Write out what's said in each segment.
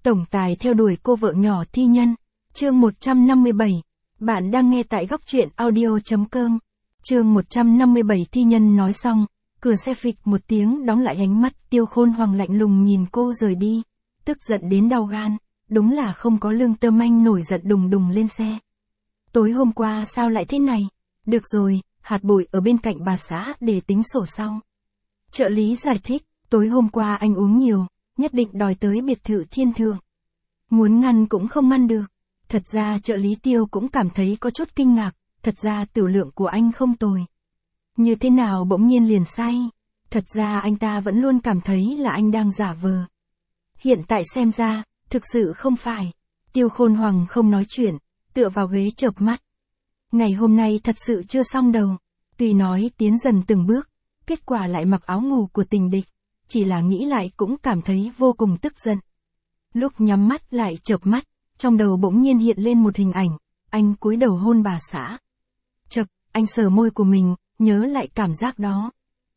Tổng tài theo đuổi cô vợ nhỏ thi nhân. Chương 157. Bạn đang nghe tại góc truyện audio.com. Chương 157 thi nhân nói xong, cửa xe phịch một tiếng đóng lại, ánh mắt Tiêu Khôn Hoàng lạnh lùng nhìn cô rời đi, tức giận đến đau gan, đúng là không có lương tâm. Anh nổi giận đùng đùng lên xe. Tối hôm qua sao lại thế này? Được rồi, hạt bụi ở bên cạnh bà xã để tính sổ sau. Trợ lý giải thích, tối hôm qua anh uống nhiều, nhất định đòi tới biệt thự thiên thượng. Muốn ngăn cũng không ngăn được. Thật ra trợ lý Tiêu cũng cảm thấy có chút kinh ngạc, thật ra tiểu lượng của anh không tồi. Như thế nào bỗng nhiên liền say? Thật ra anh ta vẫn luôn cảm thấy là anh đang giả vờ. Hiện tại xem ra, thực sự không phải. Tiêu Khôn Hoàng không nói chuyện, tựa vào ghế chợp mắt. Ngày hôm nay thật sự chưa xong đầu. Tuy nói tiến dần từng bước, kết quả lại mặc áo ngủ của tình địch. Chỉ là nghĩ lại cũng cảm thấy vô cùng tức giận. Lúc nhắm mắt lại chợp mắt, trong đầu bỗng nhiên hiện lên một hình ảnh, anh cúi đầu hôn bà xã. Chậc, anh sờ môi của mình, nhớ lại cảm giác đó.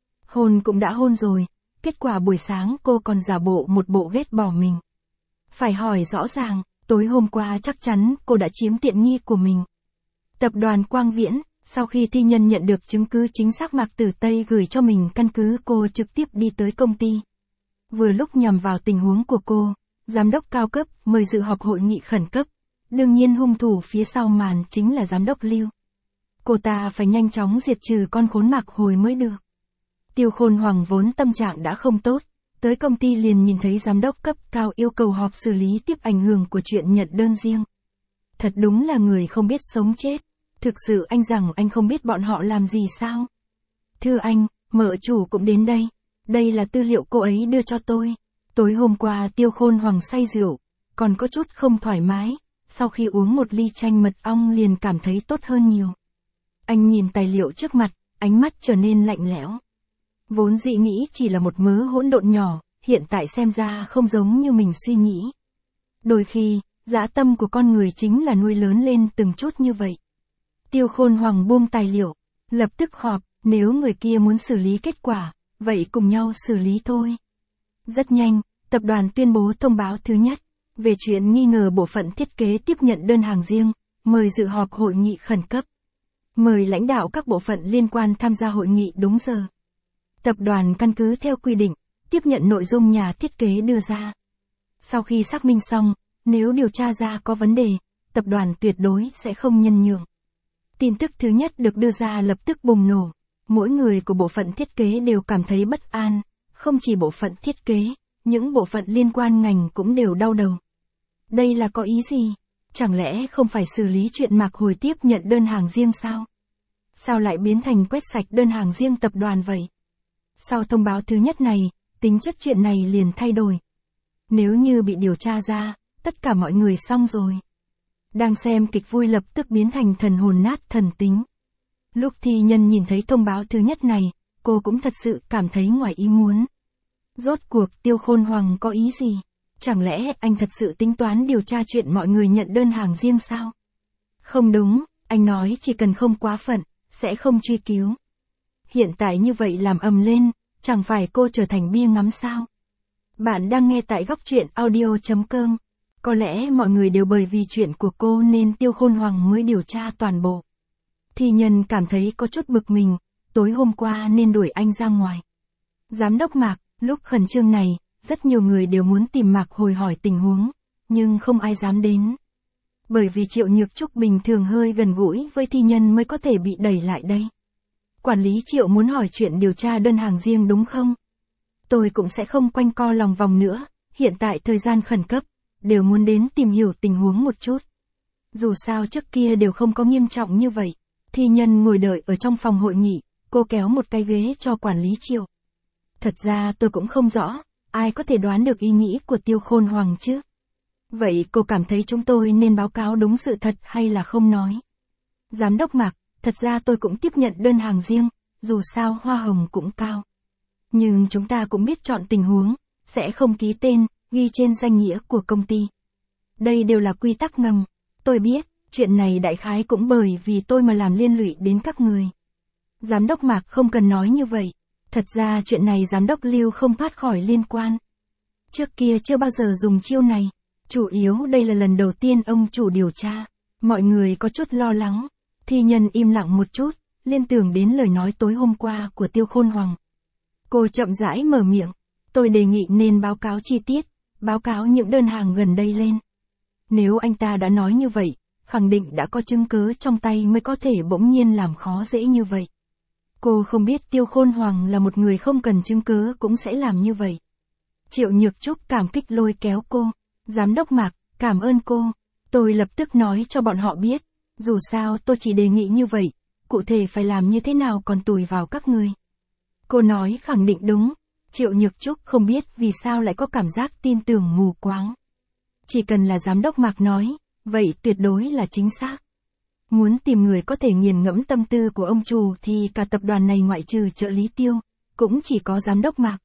Hôn cũng đã hôn rồi, kết quả buổi sáng cô còn giả bộ một bộ ghét bỏ mình. Phải hỏi rõ ràng, tối hôm qua chắc chắn cô đã chiếm tiện nghi của mình. Tập đoàn Quang Viễn, sau khi thi nhân nhận được chứng cứ chính xác Mạc Tử Tây gửi cho mình căn cứ, cô trực tiếp đi tới công ty. Vừa lúc nhằm vào tình huống của cô, giám đốc cao cấp mời dự họp hội nghị khẩn cấp. Đương nhiên hung thủ phía sau màn chính là giám đốc Lưu. Cô ta phải nhanh chóng diệt trừ con khốn Mạc Hồi mới được. Tiêu Khôn Hoàng vốn tâm trạng đã không tốt, tới công ty liền nhìn thấy giám đốc cấp cao yêu cầu họp xử lý tiếp ảnh hưởng của chuyện nhận đơn riêng. Thật đúng là người không biết sống chết. Thực sự anh rằng anh không biết bọn họ làm gì sao? Thưa anh, mợ chủ cũng đến đây. Đây là tư liệu cô ấy đưa cho tôi. Tối hôm qua Tiêu Khôn Hoàng say rượu, còn có chút không thoải mái. Sau khi uống một ly chanh mật ong liền cảm thấy tốt hơn nhiều. Anh nhìn tài liệu trước mặt, ánh mắt trở nên lạnh lẽo. Vốn dĩ nghĩ chỉ là một mớ hỗn độn nhỏ, hiện tại xem ra không giống như mình suy nghĩ. Đôi khi, dã tâm của con người chính là nuôi lớn lên từng chút như vậy. Tiêu Khôn Hoàng buông tài liệu, lập tức họp, nếu người kia muốn xử lý kết quả, vậy cùng nhau xử lý thôi. Rất nhanh, tập đoàn tuyên bố thông báo thứ nhất, về chuyện nghi ngờ bộ phận thiết kế tiếp nhận đơn hàng riêng, mời dự họp hội nghị khẩn cấp. Mời lãnh đạo các bộ phận liên quan tham gia hội nghị đúng giờ. Tập đoàn căn cứ theo quy định, tiếp nhận nội dung nhà thiết kế đưa ra. Sau khi xác minh xong, nếu điều tra ra có vấn đề, tập đoàn tuyệt đối sẽ không nhân nhượng. Tin tức thứ nhất được đưa ra lập tức bùng nổ. Mỗi người của bộ phận thiết kế đều cảm thấy bất an, không chỉ bộ phận thiết kế, những bộ phận liên quan ngành cũng đều đau đầu. Đây là có ý gì? Chẳng lẽ không phải xử lý chuyện Mạc Hồi tiếp nhận đơn hàng riêng sao? Sao lại biến thành quét sạch đơn hàng riêng tập đoàn vậy? Sau thông báo thứ nhất này, tính chất chuyện này liền thay đổi. Nếu như bị điều tra ra, tất cả mọi người xong rồi. Đang xem kịch vui lập tức biến thành thần hồn nát thần tính. Lúc thi nhân nhìn thấy thông báo thứ nhất này, cô cũng thật sự cảm thấy ngoài ý muốn. Rốt cuộc Tiêu Khôn Hoàng có ý gì? Chẳng lẽ anh thật sự tính toán điều tra chuyện mọi người nhận đơn hàng riêng sao? Không đúng, anh nói chỉ cần không quá phận, sẽ không truy cứu. Hiện tại như vậy làm ầm lên, chẳng phải cô trở thành bia ngắm sao? Bạn đang nghe tại góc truyện audio.com. Có lẽ mọi người đều bởi vì chuyện của cô nên Tiêu Khôn Hoàng mới điều tra toàn bộ. Thi nhân cảm thấy có chút bực mình, tối hôm qua nên đuổi anh ra ngoài. Giám đốc Mạc, lúc khẩn trương này, rất nhiều người đều muốn tìm Mạc Hồi hỏi tình huống, nhưng không ai dám đến. Bởi vì Triệu Nhược Trúc bình thường hơi gần gũi với thi nhân mới có thể bị đẩy lại đây. Quản lý Triệu muốn hỏi chuyện điều tra đơn hàng riêng đúng không? Tôi cũng sẽ không quanh co lòng vòng nữa, hiện tại thời gian khẩn cấp, đều muốn đến tìm hiểu tình huống một chút. Dù sao trước kia đều không có nghiêm trọng như vậy. Thi nhân ngồi đợi ở trong phòng hội nghị, cô kéo một cái ghế cho quản lý Triệu. Thật ra tôi cũng không rõ, ai có thể đoán được ý nghĩ của Tiêu Khôn Hoàng chứ? Vậy cô cảm thấy chúng tôi nên báo cáo đúng sự thật hay là không nói? Giám đốc Mạc, thật ra tôi cũng tiếp nhận đơn hàng riêng, dù sao hoa hồng cũng cao. Nhưng chúng ta cũng biết chọn tình huống, sẽ không ký tên, ghi trên danh nghĩa của công ty. Đây đều là quy tắc ngầm, tôi biết, chuyện này đại khái cũng bởi vì tôi mà làm liên lụy đến các người. Giám đốc Mạc không cần nói như vậy, thật ra chuyện này giám đốc Lưu không thoát khỏi liên quan. Trước kia chưa bao giờ dùng chiêu này, Chủ yếu đây là lần đầu tiên ông chủ điều tra. Mọi người có chút lo lắng. Thi Nhân im lặng một chút, liên tưởng đến lời nói tối hôm qua của Tiêu Khôn Hoàng. Cô chậm rãi mở miệng. Tôi đề nghị nên báo cáo chi tiết, báo cáo những đơn hàng gần đây lên. Nếu anh ta đã nói như vậy, khẳng định đã có chứng cứ trong tay mới có thể bỗng nhiên làm khó dễ như vậy. Cô không biết Tiêu Khôn Hoàng là một người không cần chứng cứ cũng sẽ làm như vậy. Triệu Nhược Trúc cảm kích lôi kéo cô. Giám đốc Mạc, cảm ơn cô. Tôi lập tức nói cho bọn họ biết. Dù sao tôi chỉ đề nghị như vậy, cụ thể phải làm như thế nào còn tùy vào các người. Cô nói khẳng định đúng. Triệu Nhược Trúc không biết vì sao lại có cảm giác tin tưởng mù quáng. Chỉ cần là giám đốc Mạc nói, vậy tuyệt đối là chính xác. Muốn tìm người có thể nghiền ngẫm tâm tư của ông chủ thì cả tập đoàn này ngoại trừ trợ lý Tiêu, cũng chỉ có giám đốc Mạc.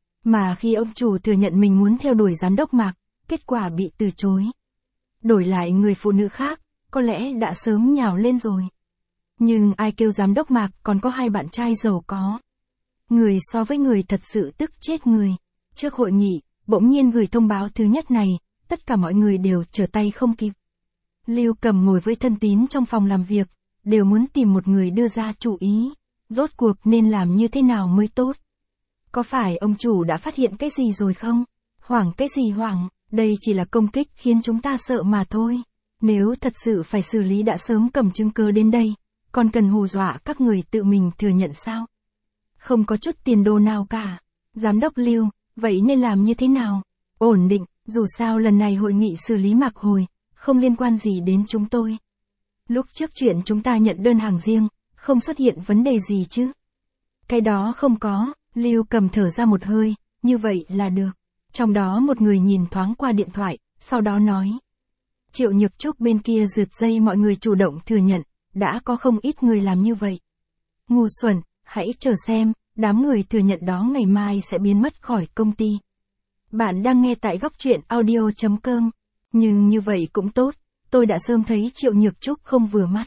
Mà khi ông chủ thừa nhận mình muốn theo đuổi giám đốc Mạc, kết quả bị từ chối. Đổi lại người phụ nữ khác, có lẽ đã sớm nhào lên rồi. Nhưng ai kêu giám đốc Mạc còn có 2 bạn trai giàu có. Người so với người thật sự tức chết người. Trước hội nghị, bỗng nhiên gửi thông báo thứ nhất này, tất cả mọi người đều trở tay không kịp. Lưu Cầm ngồi với thân tín trong phòng làm việc, đều muốn tìm một người đưa ra chủ ý. Rốt cuộc nên làm như thế nào mới tốt? Có phải ông chủ đã phát hiện cái gì rồi không? Hoảng cái gì hoảng, đây chỉ là công kích khiến chúng ta sợ mà thôi. Nếu thật sự phải xử lý đã sớm cầm chứng cứ đến đây, còn cần hù dọa các người tự mình thừa nhận sao? Không có chút tiền đồ nào cả. Giám đốc Lưu, vậy nên làm như thế nào? Ổn định, dù sao lần này hội nghị xử lý Mạc Hồi, không liên quan gì đến chúng tôi. Lúc trước chuyện chúng ta nhận đơn hàng riêng, không xuất hiện vấn đề gì chứ? Cái đó không có, Lưu Cầm thở ra một hơi, như vậy là được. Trong đó một người nhìn thoáng qua điện thoại, sau đó nói. Triệu Nhược Trúc bên kia rượt dây mọi người chủ động thừa nhận, đã có không ít người làm như vậy. Ngu xuẩn, hãy chờ xem, đám người thừa nhận đó ngày mai sẽ biến mất khỏi công ty. Bạn đang nghe tại góc truyện audio.com. Nhưng như vậy cũng tốt, tôi đã sớm thấy Triệu Nhược Trúc không vừa mắt.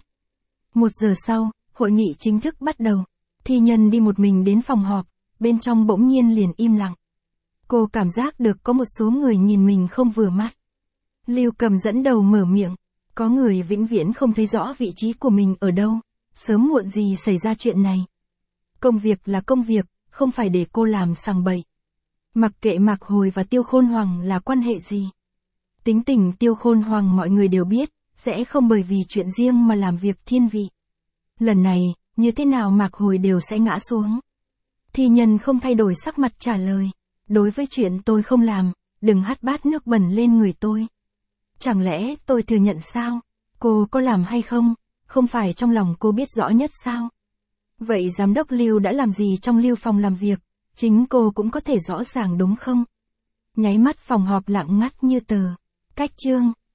1 giờ sau, hội nghị chính thức bắt đầu. Thi Nhân đi một mình đến phòng họp, bên trong bỗng nhiên liền im lặng. Cô cảm giác được có một số người nhìn mình không vừa mắt. Lưu Cầm dẫn đầu mở miệng. Có người vĩnh viễn không thấy rõ vị trí của mình ở đâu. Sớm muộn gì xảy ra chuyện này. Công việc là công việc, không phải để cô làm sằng bậy. Mặc kệ Mạc Hồi và Tiêu Khôn Hoàng là quan hệ gì. Tính tình Tiêu Khôn Hoàng mọi người đều biết, sẽ không bởi vì chuyện riêng mà làm việc thiên vị. Lần này, như thế nào Mạc Hồi đều sẽ ngã xuống. Thi Nhân không thay đổi sắc mặt trả lời. Đối với chuyện tôi không làm, đừng hắt bát nước bẩn lên người tôi. Chẳng lẽ tôi thừa nhận sao? Cô có làm hay không? Không phải trong lòng cô biết rõ nhất sao? Vậy giám đốc Lưu đã làm gì trong Lưu phòng làm việc? Chính cô cũng có thể rõ ràng đúng không? Nháy mắt phòng họp lặng ngắt như tờ. Cách chương.